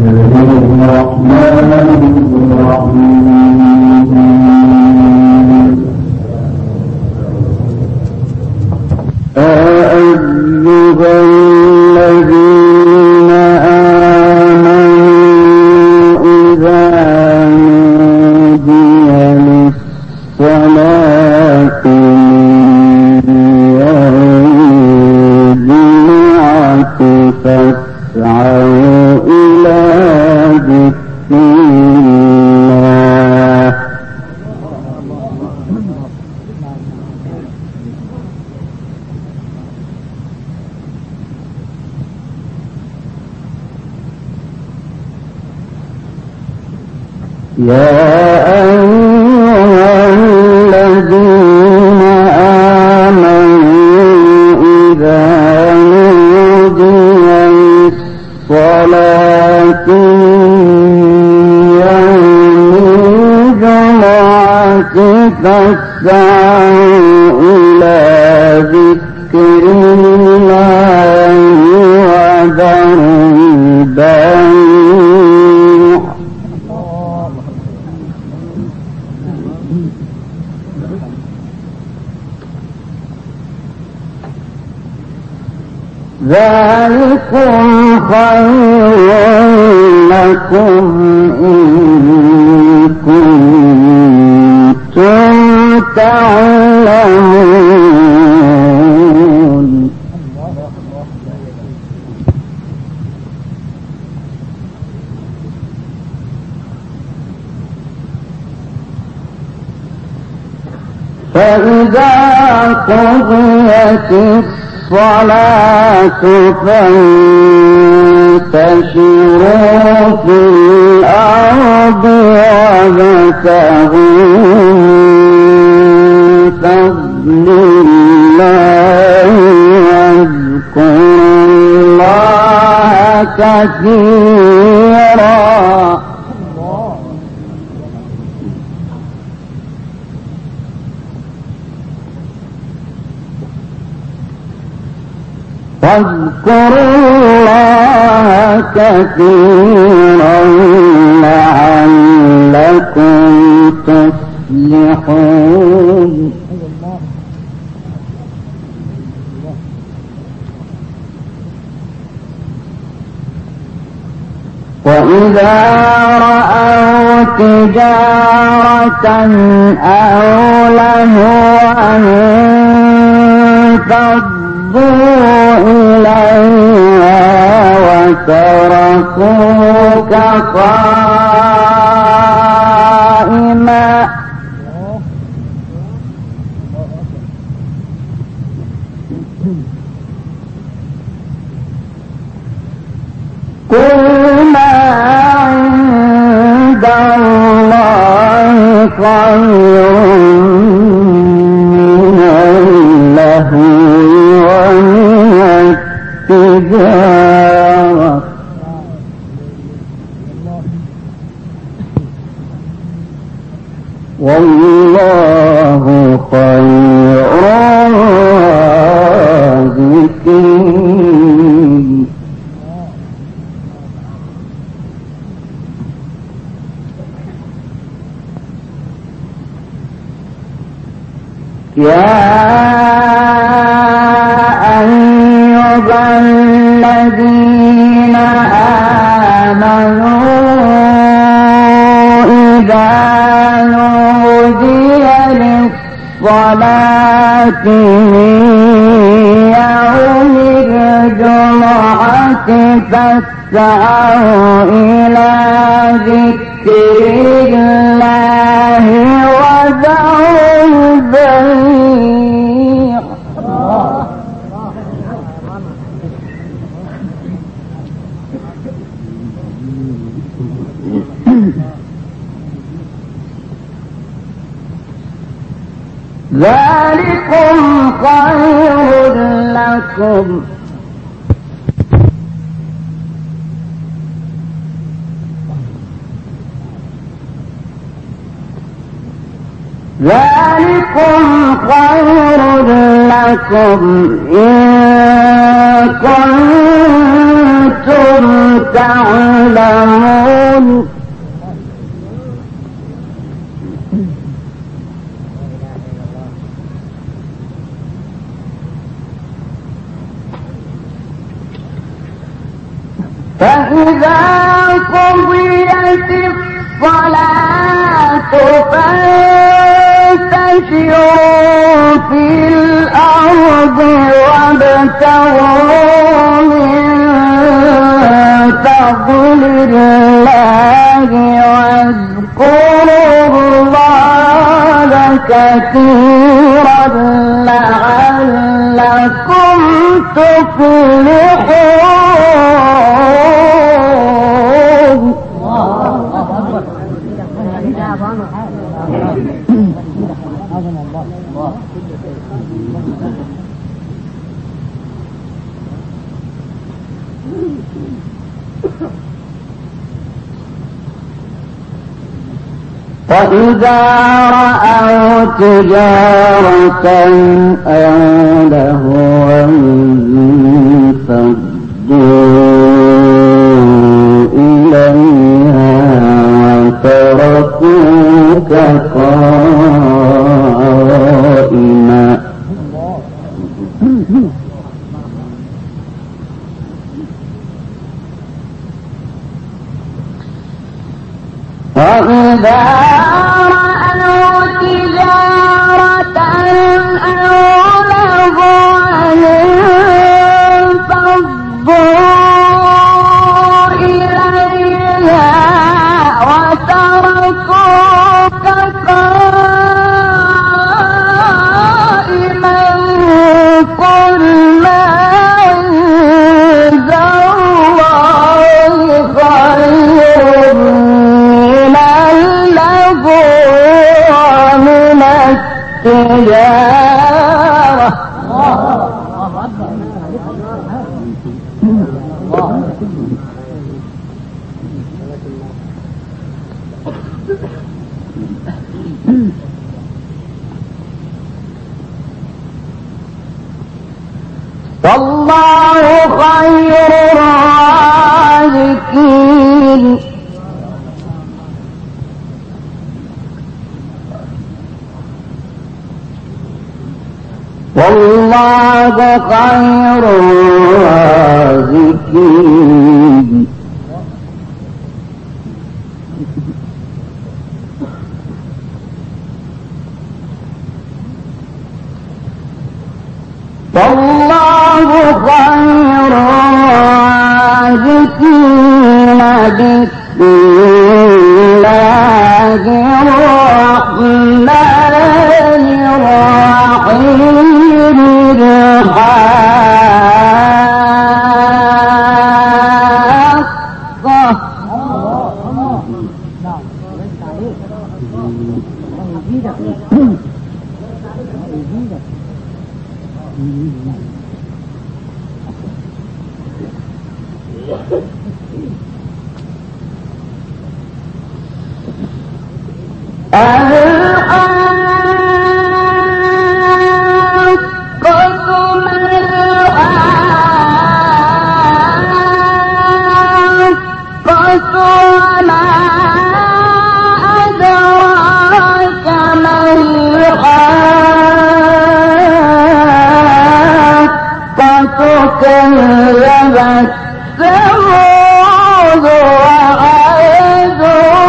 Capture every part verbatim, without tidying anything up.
ذلكم خير لكم إن كنتم تعلمون. فإذا قضيت الصلاة فانتشروا في الأرض وابتغوا من فضل الله واذكروا الله كثيرا واذكروا الله كثيرا لعلكم تفلحون. وإذا رأوا تجارة أو لهوا انفضوا إليها وتركوك قائما قل ما عند الله خير من اللهو ومن التجارة والله خير الرازقين. يا أيها الذين آمنوا إذا نودي للصلاة من يوم الجمعة فاسعوا إلى ذكر الله وذروا البيع ذلكم خير لكم ذلكم خير لكم إن كنتم تعلمون. فإذا قضيت الصلاة فانتشروا في الأرض وابتغوا من فضل الله واذكروا الله كثيرا لعلكم تفلحون. وإذا رأوا تجارة أو لهوا انفضوا إليها وتركوك قائما. وإذا رأوا تجارة أو لهوا انفضوا إليها وتركوك قائما قل ما عند الله خير من اللهو ومن التجارة. والله خير الرازقين. والله خير الرازقين. والله خير الرازقين. بسم الله الرحمن الرحيم. الحاقة. كذبت ثمود وعاد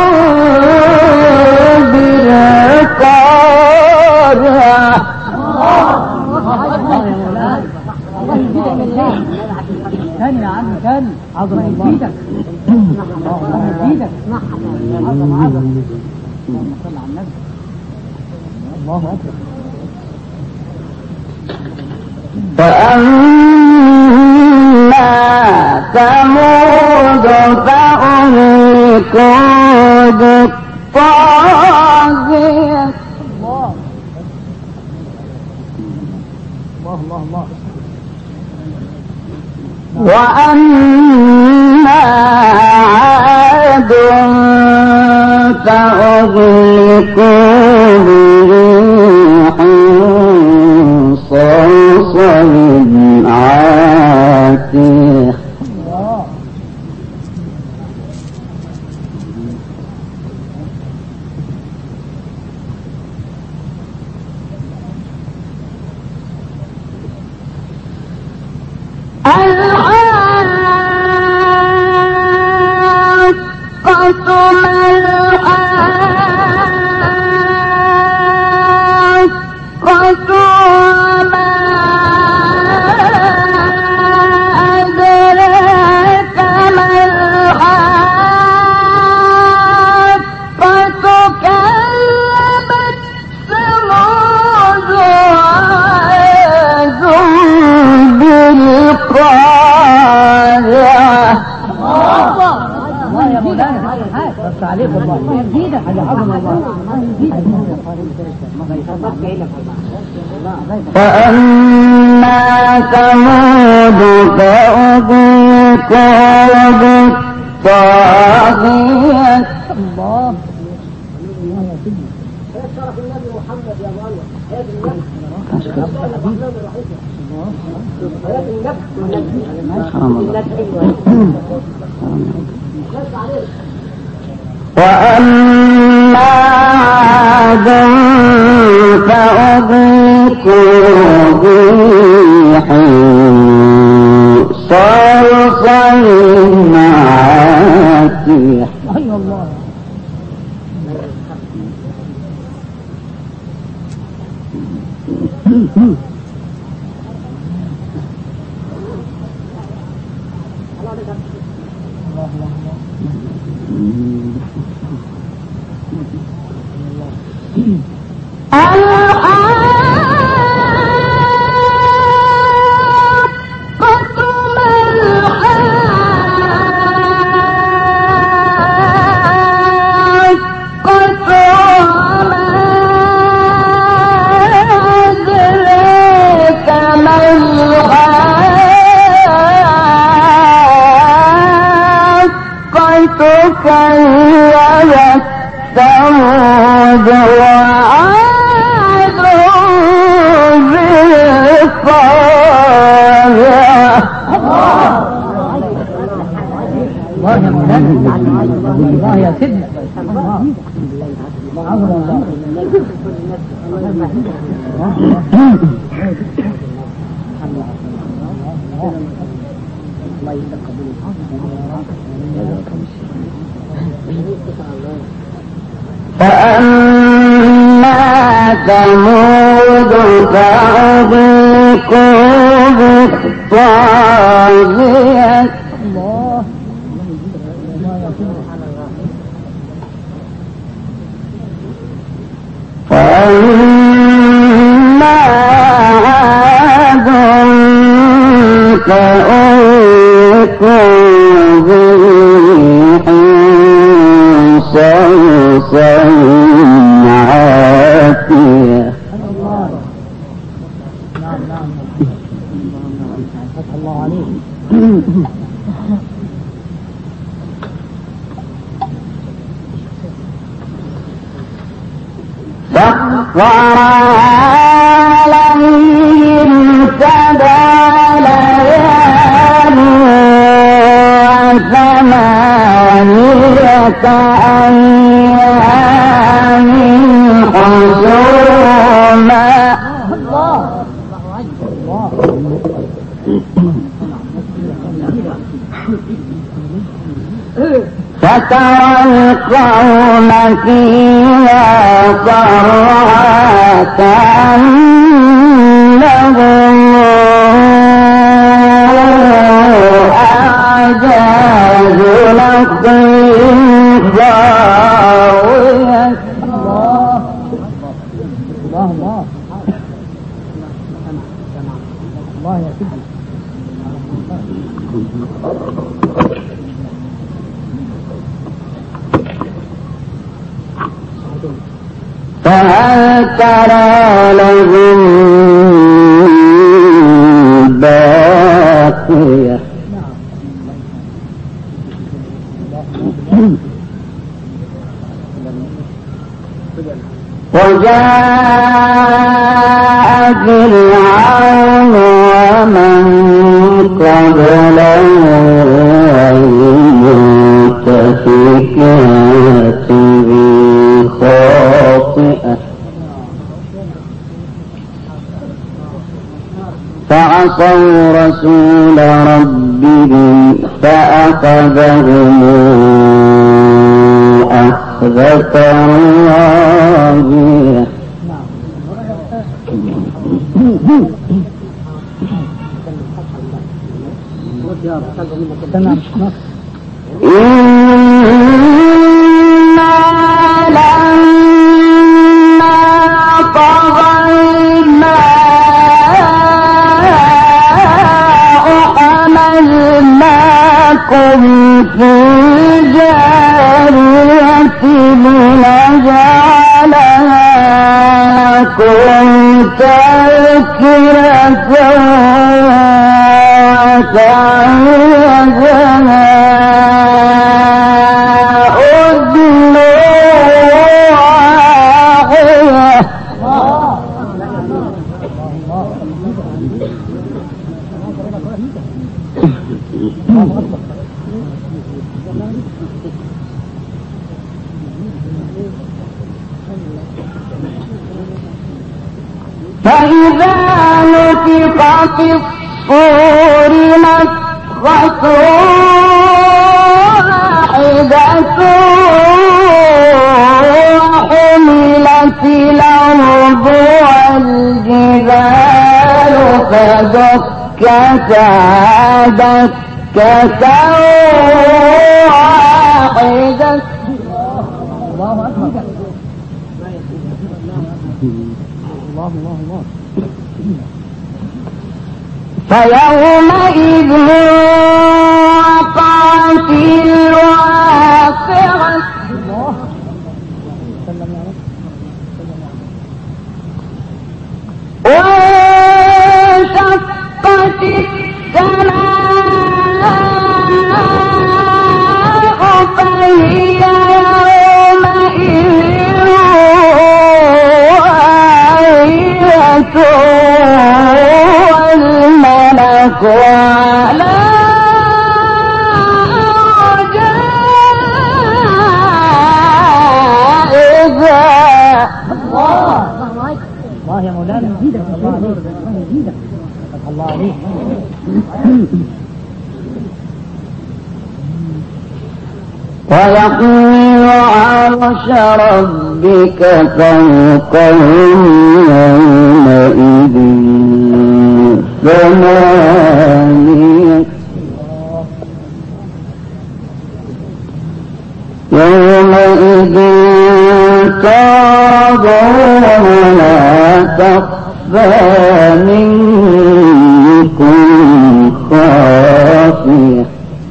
بالقارعة. كان يا عم كان عظم يزيدك الله يزيدك عظم عظم. اللهم صل على النبي. الله أكبر. فأما ثمود فأهلكوا بالطاغية. الله الله الله. وأما عاد فأهلكوا بريح صرصر عاتية. الحاقة الله يا مولانا بس عليك الله يزيدك على عظم الله فأما ثمود فأهلكوا بالطاغية الله شرف النبي محمد يا ابو انور حياه النفس حياه النفس وأما عاد فأهلكوا بريح صرصر عاتية أي الله كذبت ثمود وعاد بالطاغية الله يا مولانا الله يا سيدنا عظم الله الله يتقبل فأما ثمود فأهلكوا بالطاغية الله وأما عاد فأهلكوا بريح صرصر عاتية الله نعم نعم فتح الله عليك سخر عليهم سبع ليال وثمانية أيام حسوما الله فترى القوم فيها صرعى كأنهم أعجاز نخل خاوية الله الله الله يا سيدي فهل ترى لهم باقية وجاء فرعون ومن قبله والمؤتفكات بالخاطئة فعصوا رسول ربهم فأخذهم أخذة راجية تمام إنا لما طغى الماء حملناكم في الجارية لنجعلها لكم تذكرة وتعيذها أذن واعية. فإذا نفخ في الصور نفخة واحدة وحملت الأرض والجبال فدكتا دكة واحدة. الله أكبر. الله الله الله. فيومئذ وقعت الواقعة. وانشقت السماء فهي يومئذ واهية والملك على أرجائها. الله يا مولانا يزيدك الله عليك الله يزيدك الله عليك. ويحمل عرش ربك فوقهم يومئذ ثمانية يومئذ تعرضون لا تخفى منكم خافية.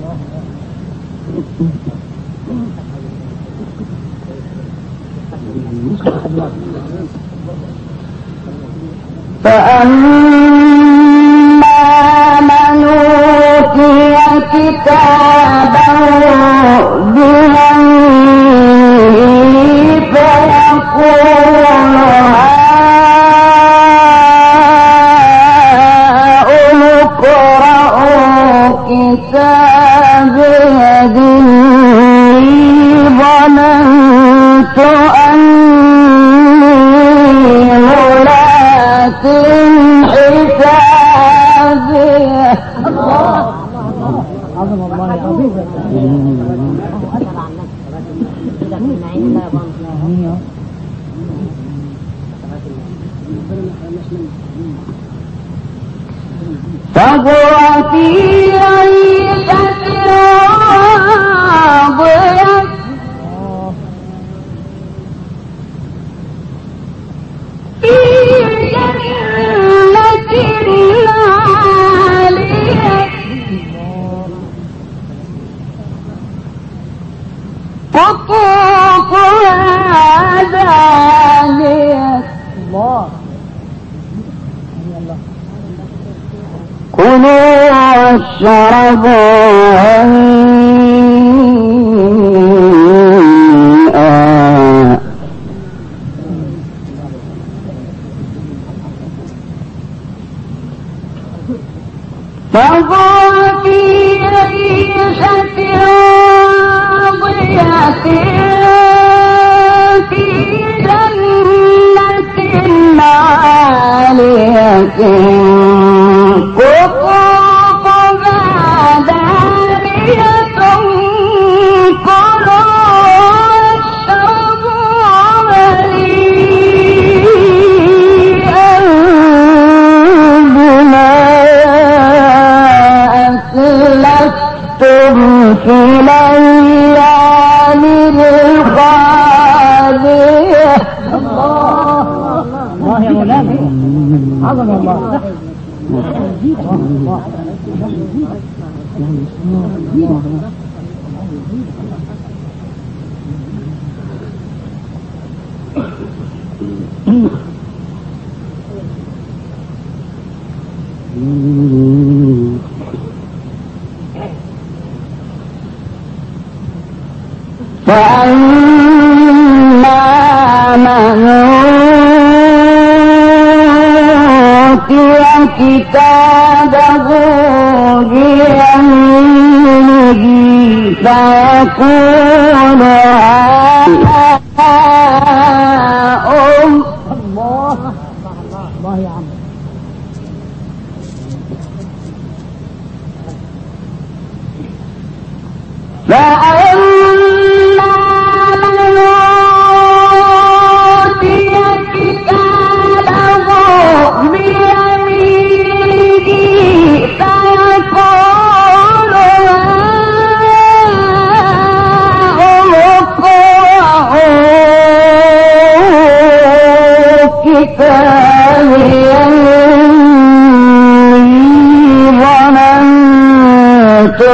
فأما من أوتي كتابه بيمينه فيقول هاؤم اقرءوا كتابيه إني ظننت أني ملاق حسابيه. عظم الله عظيم. فهو في عيشة راضية في جنة عالية قطوفها دانية. الله كلوا واشربوا هنيئا فهو في عيشة راضية في جنة عالية قطوفها دانية كلوا واشربوا هنيئا بما أسلفتم في الأيام الخالية. الله يا مولانا عظم الله. الله فأما من أوتي كتابه بيمينه فيقول هاؤم الله الله يا عم فأما من أوتي كتابه بيمينه فيقول هاؤم اقرءوا كتابيه إني ظننت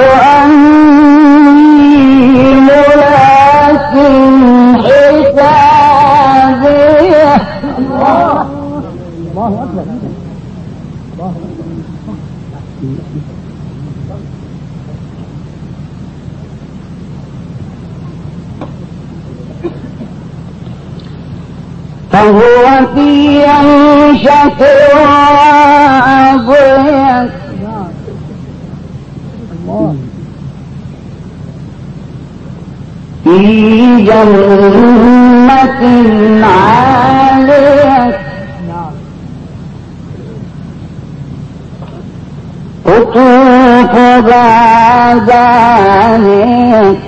الله أكبر الله فهو في عيشة راضية في جنة عالية قطوفها دانية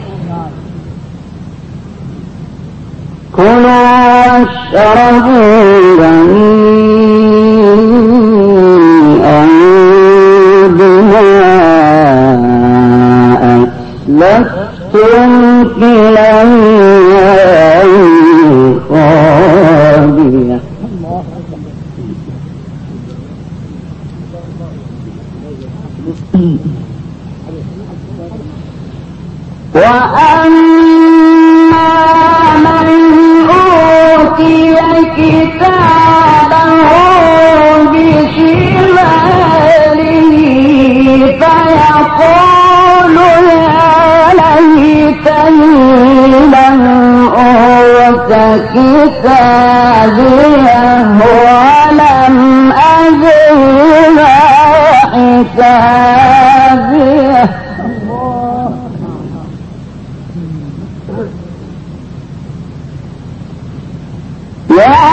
كلوا واشربوا هنيئا بما أسلفتم في الأيام الخالية. وأما من أوتي كتابه بشماله فيقول يا ليتني لم أوت كتابيه ولم أدر ما حسابيه. يا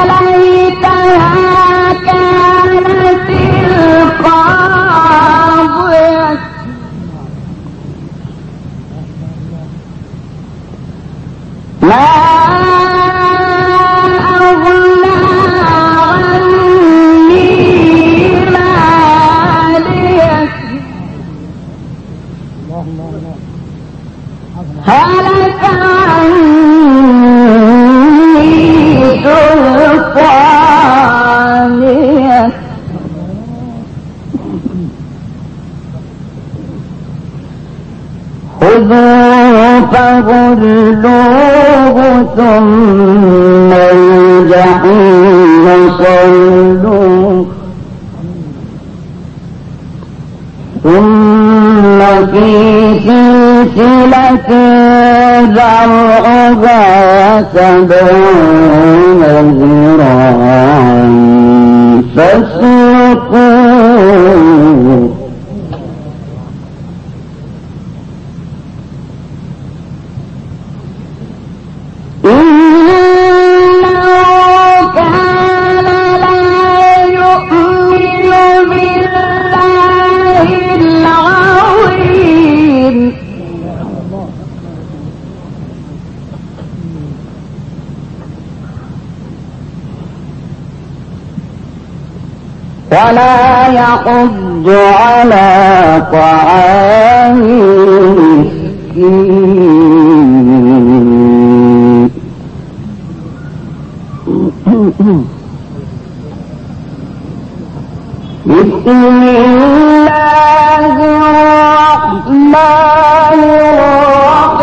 ليتها كانت القاضية ما أغنى عني مالية هلك عني سلطانية خذوه فغلوه ثم الجحيم صلوه ثم في سلسلة ذرعها سبعون ذراعا فاسلكوه ولا يحض على طعام المسكين بسم الله الرحمن الرحيم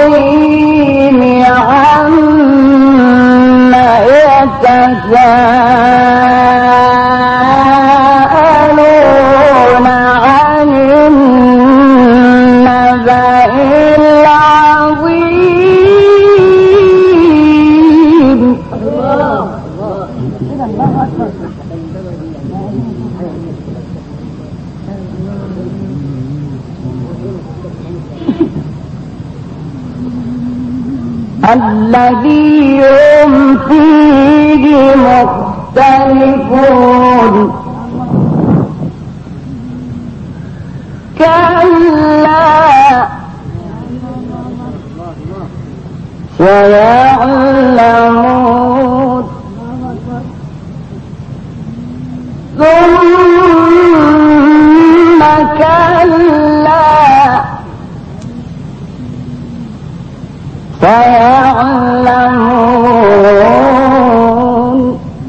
الذي هم فيه مختلفون كلا سيعلمون ثم كلا سيعلمون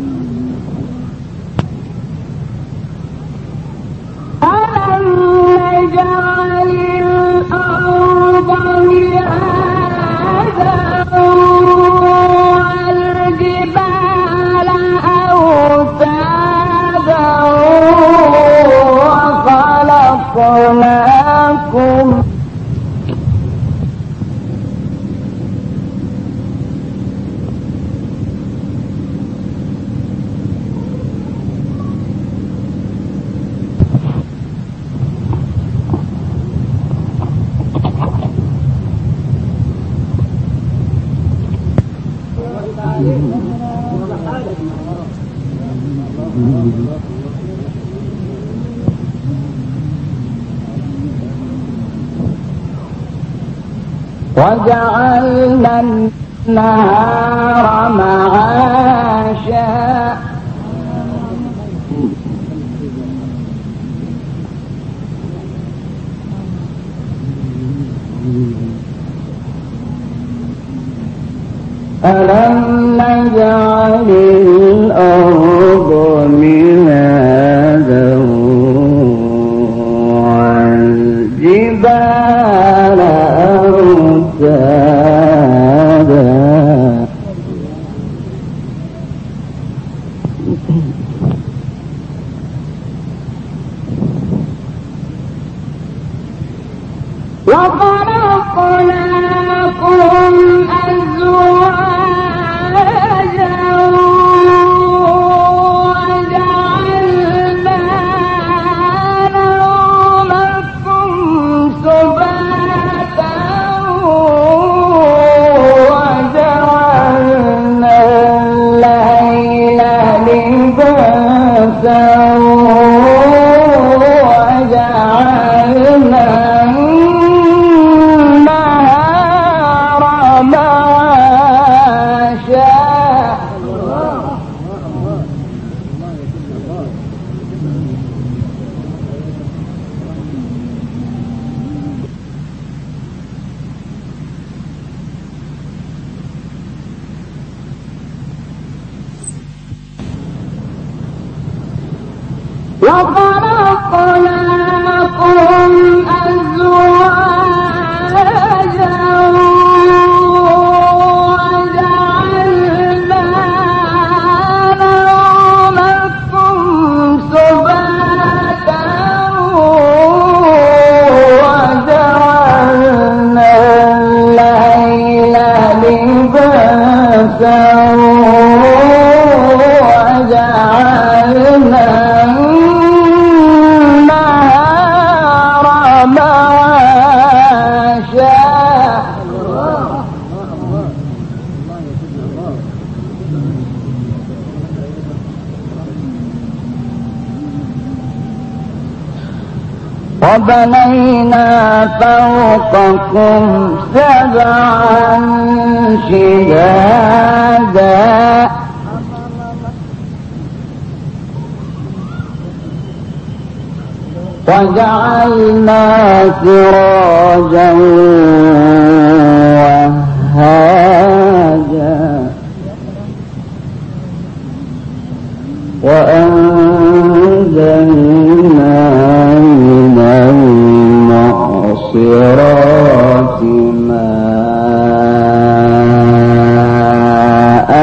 ألم نجعل الأرض مهادا والجبال أوتادا وخلقناكم وجعلنا النهار معاشا ألم نجعل الأرض مهادا والجبال أوتادا وخلقناكم أزواجا وجعلنا نومكم سباتا وجعلنا الليل لباسا وجعلنا وخلقناكم أزواجا وجعلنا نومكم سباتا وجعلنا الليل لباسا وجعلنا وبنينا فوقكم سبعا شدادا وجعلنا سراجا وهاجا وأنزلنا من المعصرات ماء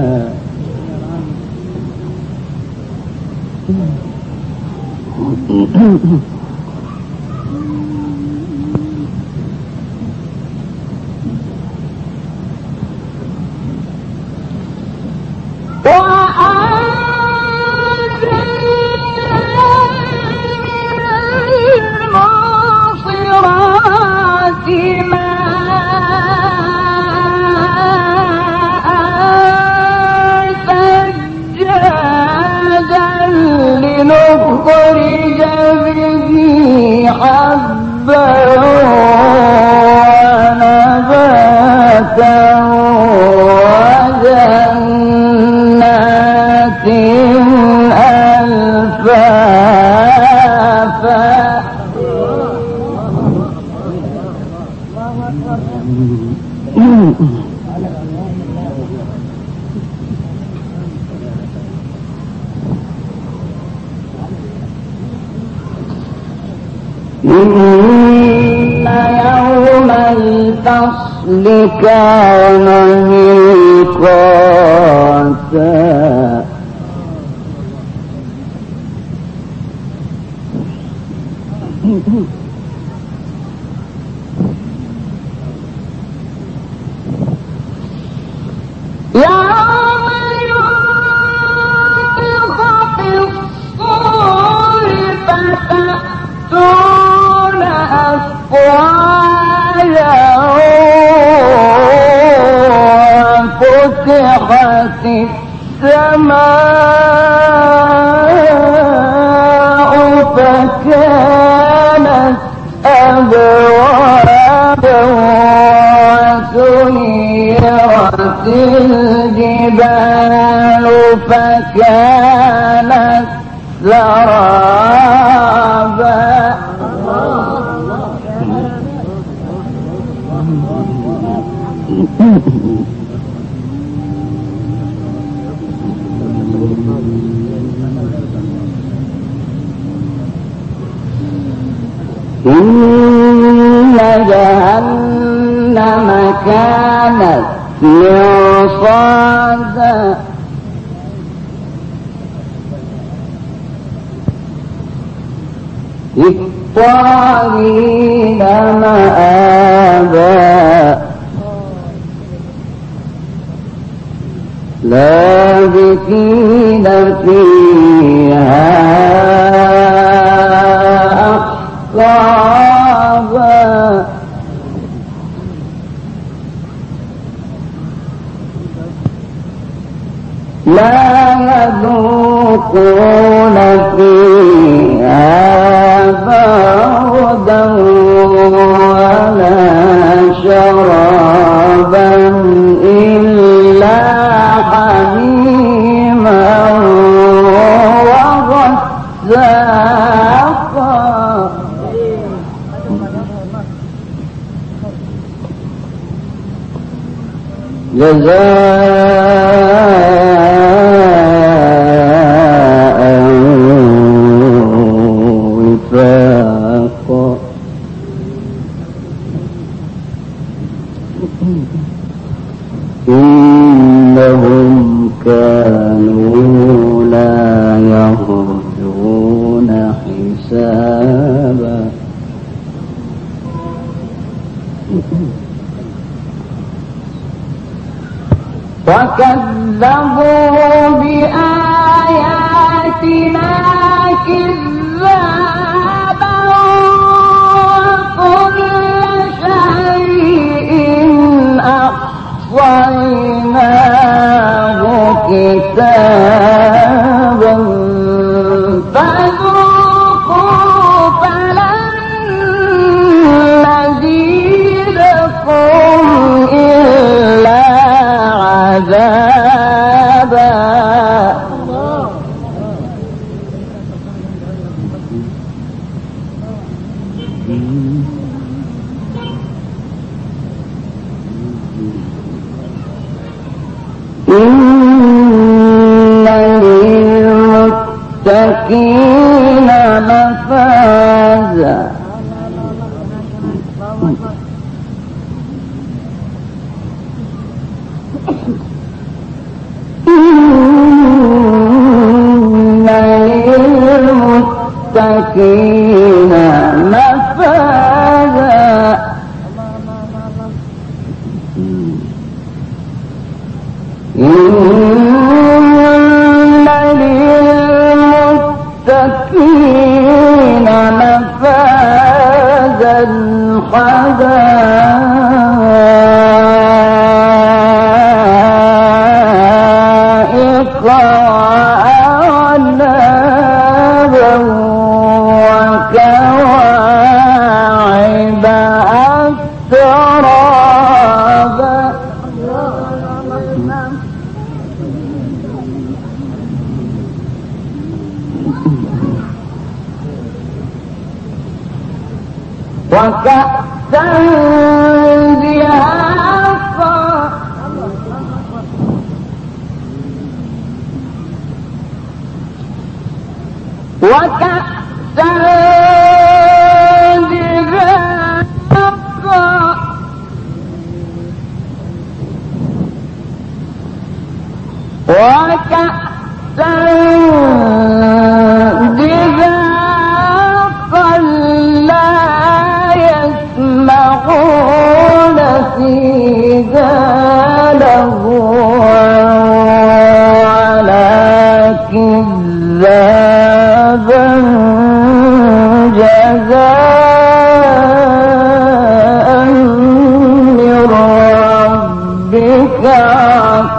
ثجاجا إن يوم الفصل كان ميقاتا يوم ينفخ في الصور فتأتون أفواجا فتحت السماء فكانت أبوابا وسيرت الجبال فكانت سرابا إن جهنم كانت مرصادا للطاغين مآبا لابثين فيها أحقابا لا يذوقون فيها بردا ولا شرابا إلا حميما وغساقا جزاء وفاقا إنهم كانوا لا يرجون حسابا وكذبوا بآياتنا كذابا وكل شيء أحصيناه كتابا فذوقوا فلن نزيدكم إلا عذابا إن للمتقين مفازا إن للمتقين مفازا إن للمتقين مفازا حدائق وأعنابا وكواعب أترابا وكأسا دهاقا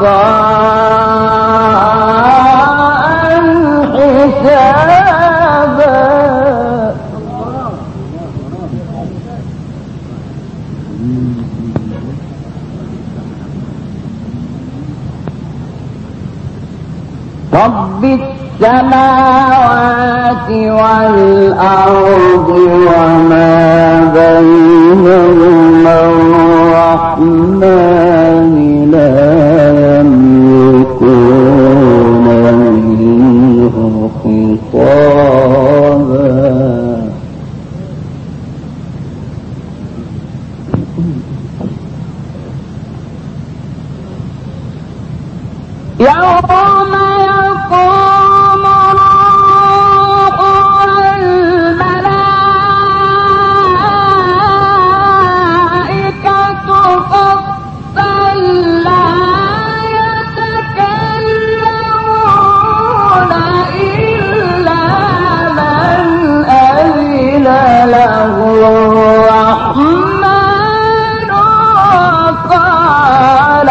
عطاء حسابا رب السماوات والأرض وما بينهما الرحمن لا يملكون منه خطابا يوم يقوم الروح والملائكة صفا لا يتكلمون إلا من أذن له الرحمن وقال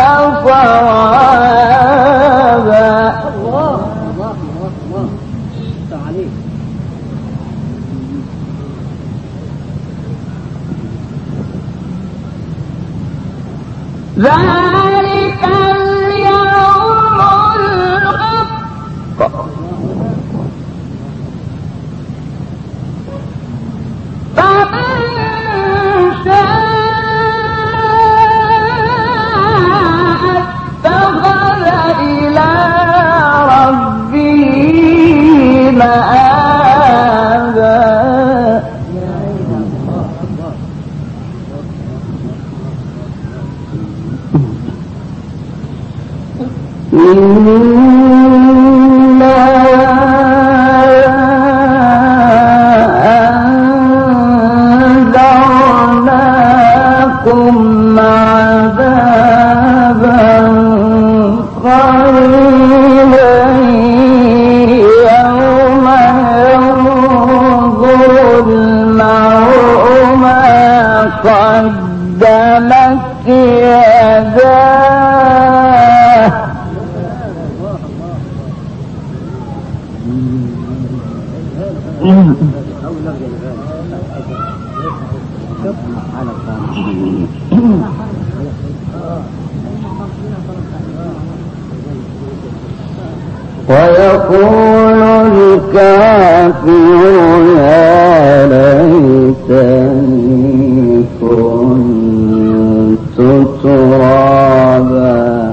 صوابا. الله الله الله عليك. ذلك اليوم الحق فمن شاء اتخذ إلى ربه مآبا. إنا أنذرناكم عذابا قريبا يوم ينظر المرء ما قدمت يداه ويقول الكافر يا ليتني كنت ترابا.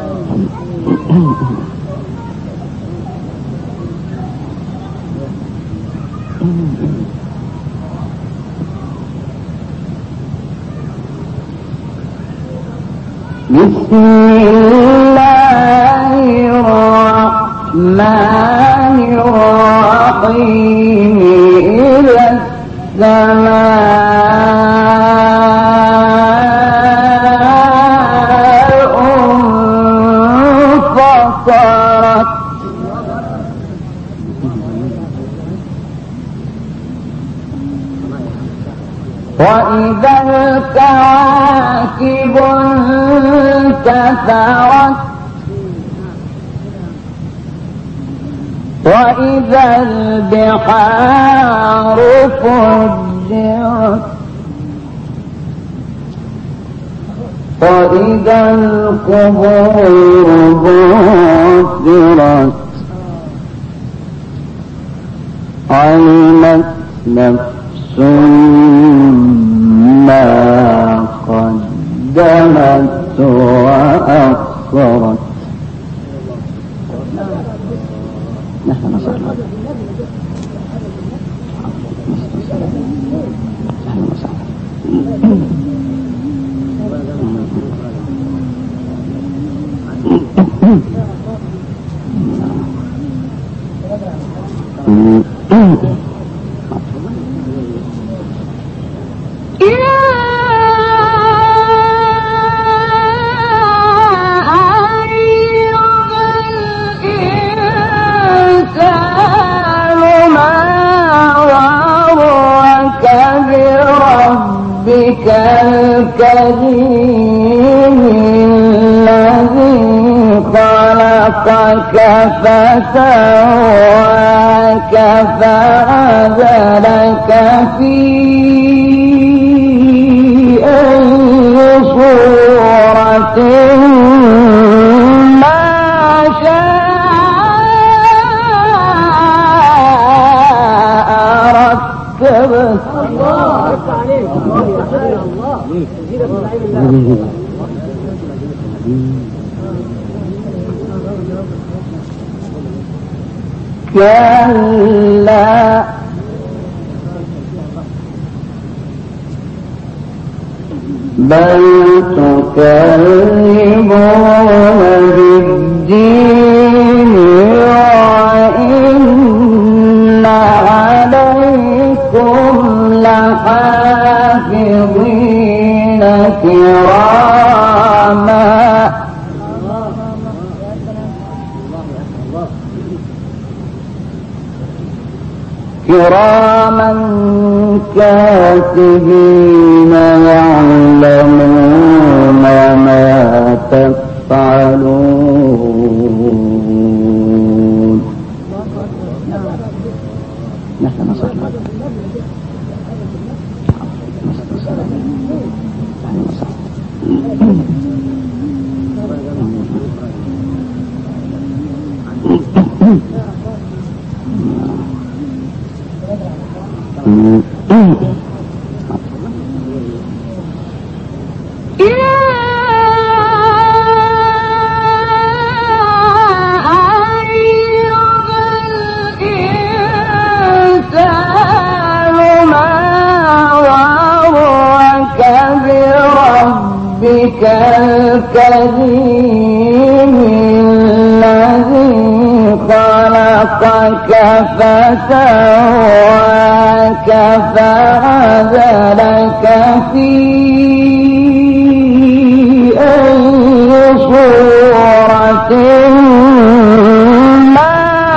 بسم الله الرحمن الرحيم إذا السماء انفطرت وإذا الكواكب انتثرت وإذا البحار فجرت وإذا القبور بعثرت علمت نفس ما قدمت وأخرت. نحن نصر الكريم الذي خلقك فسواك فعدلك في أي صورة ما شاء ركبك. الله عليك الله يا الله يزيدك من علم الله. كلا بل تكذبون بالدين وإن عليكم لحافظين كراما كراما كاتبين يعلمون ما تفعلون. نحن نصلي ربك الكريم الذي خلقك فسواك فعدلك في أي صورة ما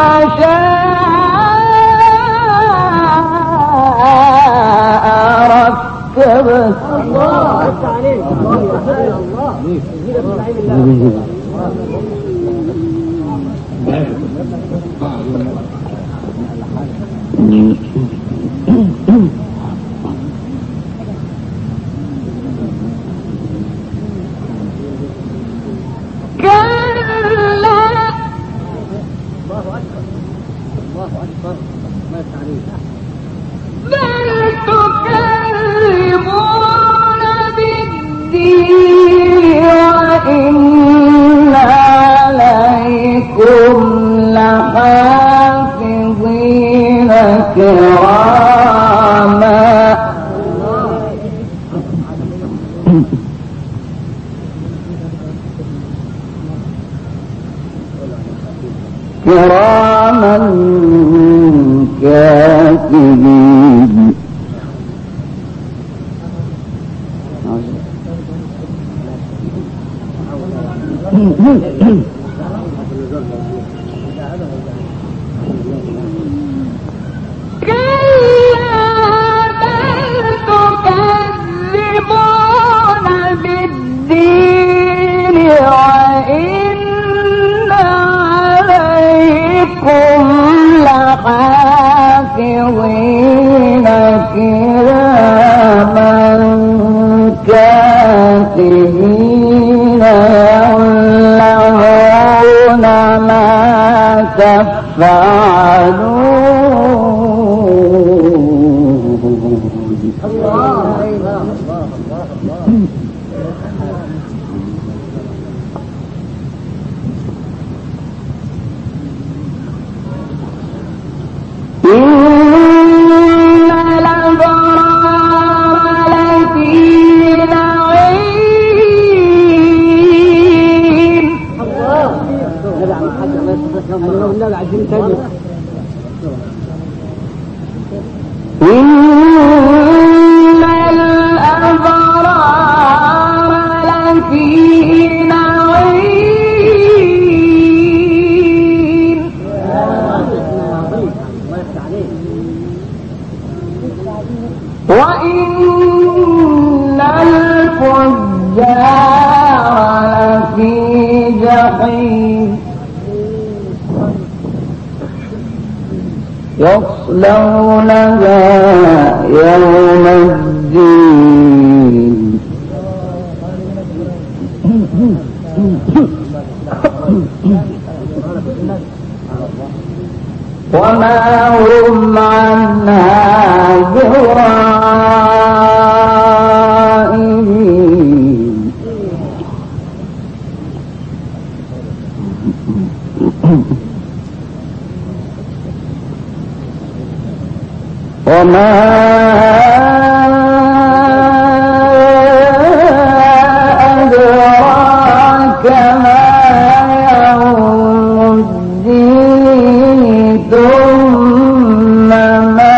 شاء ركبك. الله عليك الله يا الله يزيدك من علم الله. بل تكذبون بالدين وإن عليكم لحافظين كراما كراما كاتبين. تكذبون بالدين وإن عليكم لحافظين كراما كاتبين يعلمون ما تفعلون. الله الله الله إن الأبرار لفي نعيم. الله نبع مع حد الله يسلمك نبع عجين تاني. إن الأبرار لفي نعيم وإن الفجار لفي جحيم. يصلونها يوم الدين وما هم عنها بغائبين وما أدراك ما يوم الدين ثم ما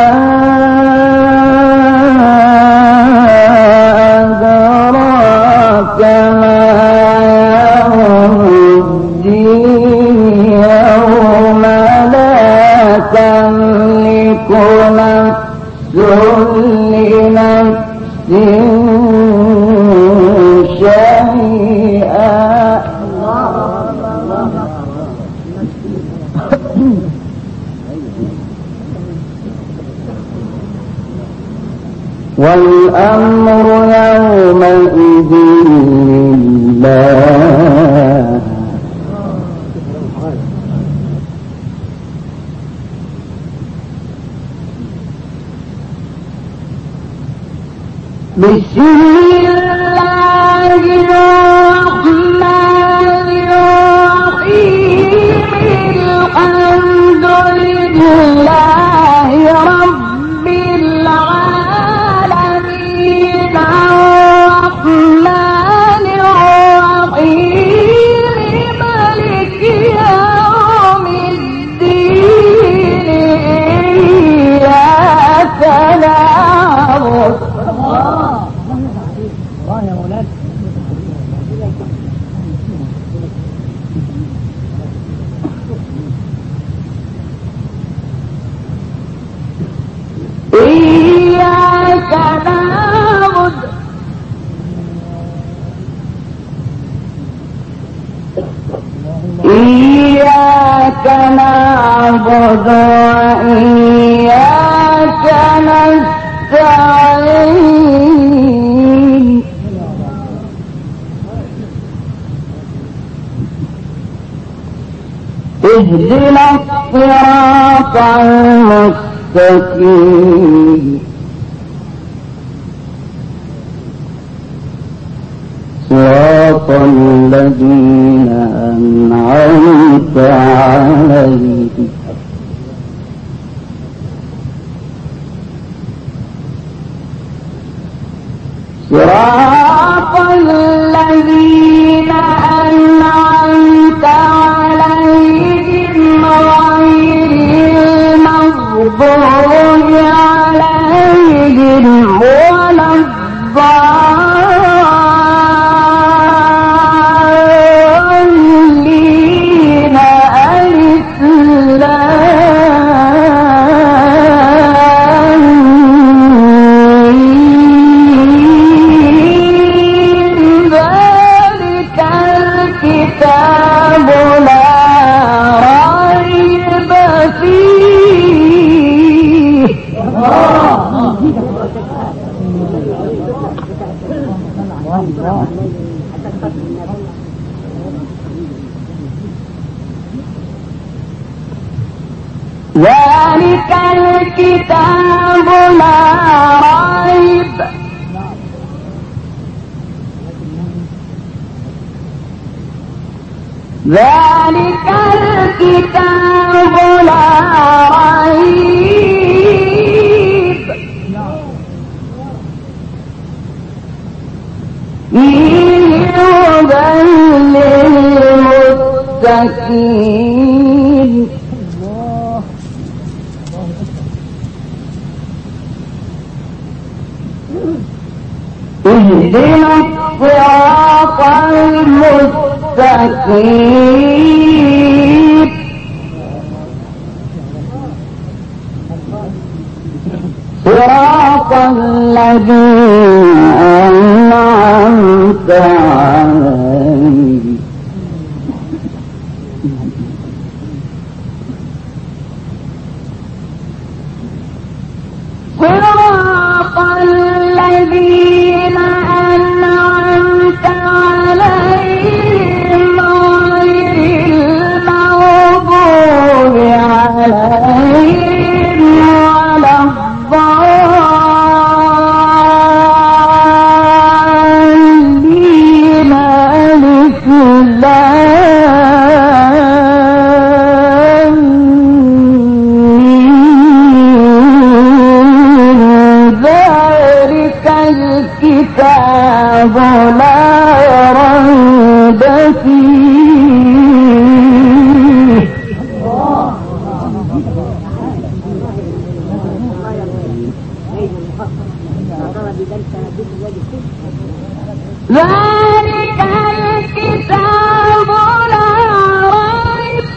أدراك ما يوم الدين يوم لا تملك لنفس شيئا والأمر يومئذ لله بسم الله الرحمن الرحيم الحمد لله رب العالمين الرحمن الرحيم مالك يوم الدين إياك نعبد الله يا مولانا إياك نعبد إياك نعبد وإياك نستعين اهدنا الصراط المستقيم صراط الذين أنعمت عليهم صراط الذين أنعمت عليهم غير المغضوب عليهم ولا الضالين ألف ذلك الكتاب لا ريب فيه ذلك الكتاب لا ريب ذلك الكتاب لا ريب فيه هدى للمتقين اهدنا الصراط المستقيم صراط الذين أنعمت عليهم الكتاب لا ريب فيه ذلك الكتاب لا ريب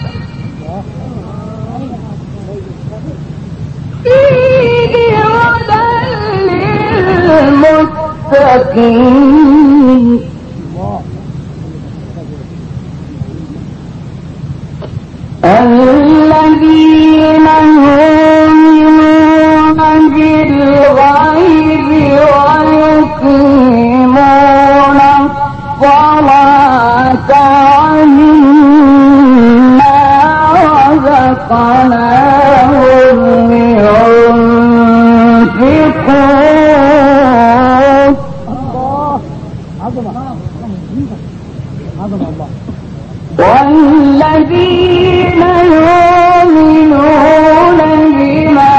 فيه هدى للمتقين الذين يؤمنون بالغيب ويقيمون الصلاة ومما رزقناهم ينفقون والذين يؤمنون بما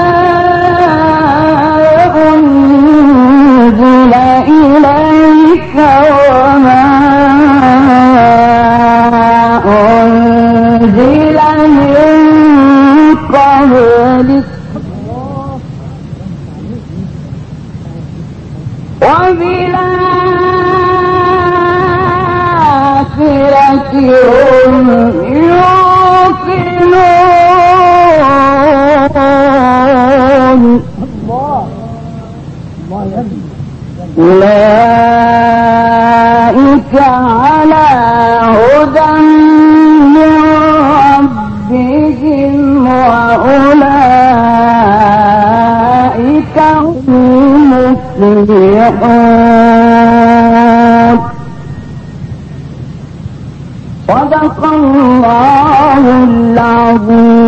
أنزل إليك وما أنزل من قبلك وبالآخرة هم يوقنون أولئك على هدى من ربهم وأولئك هم المفلحون صدق الله العظيم.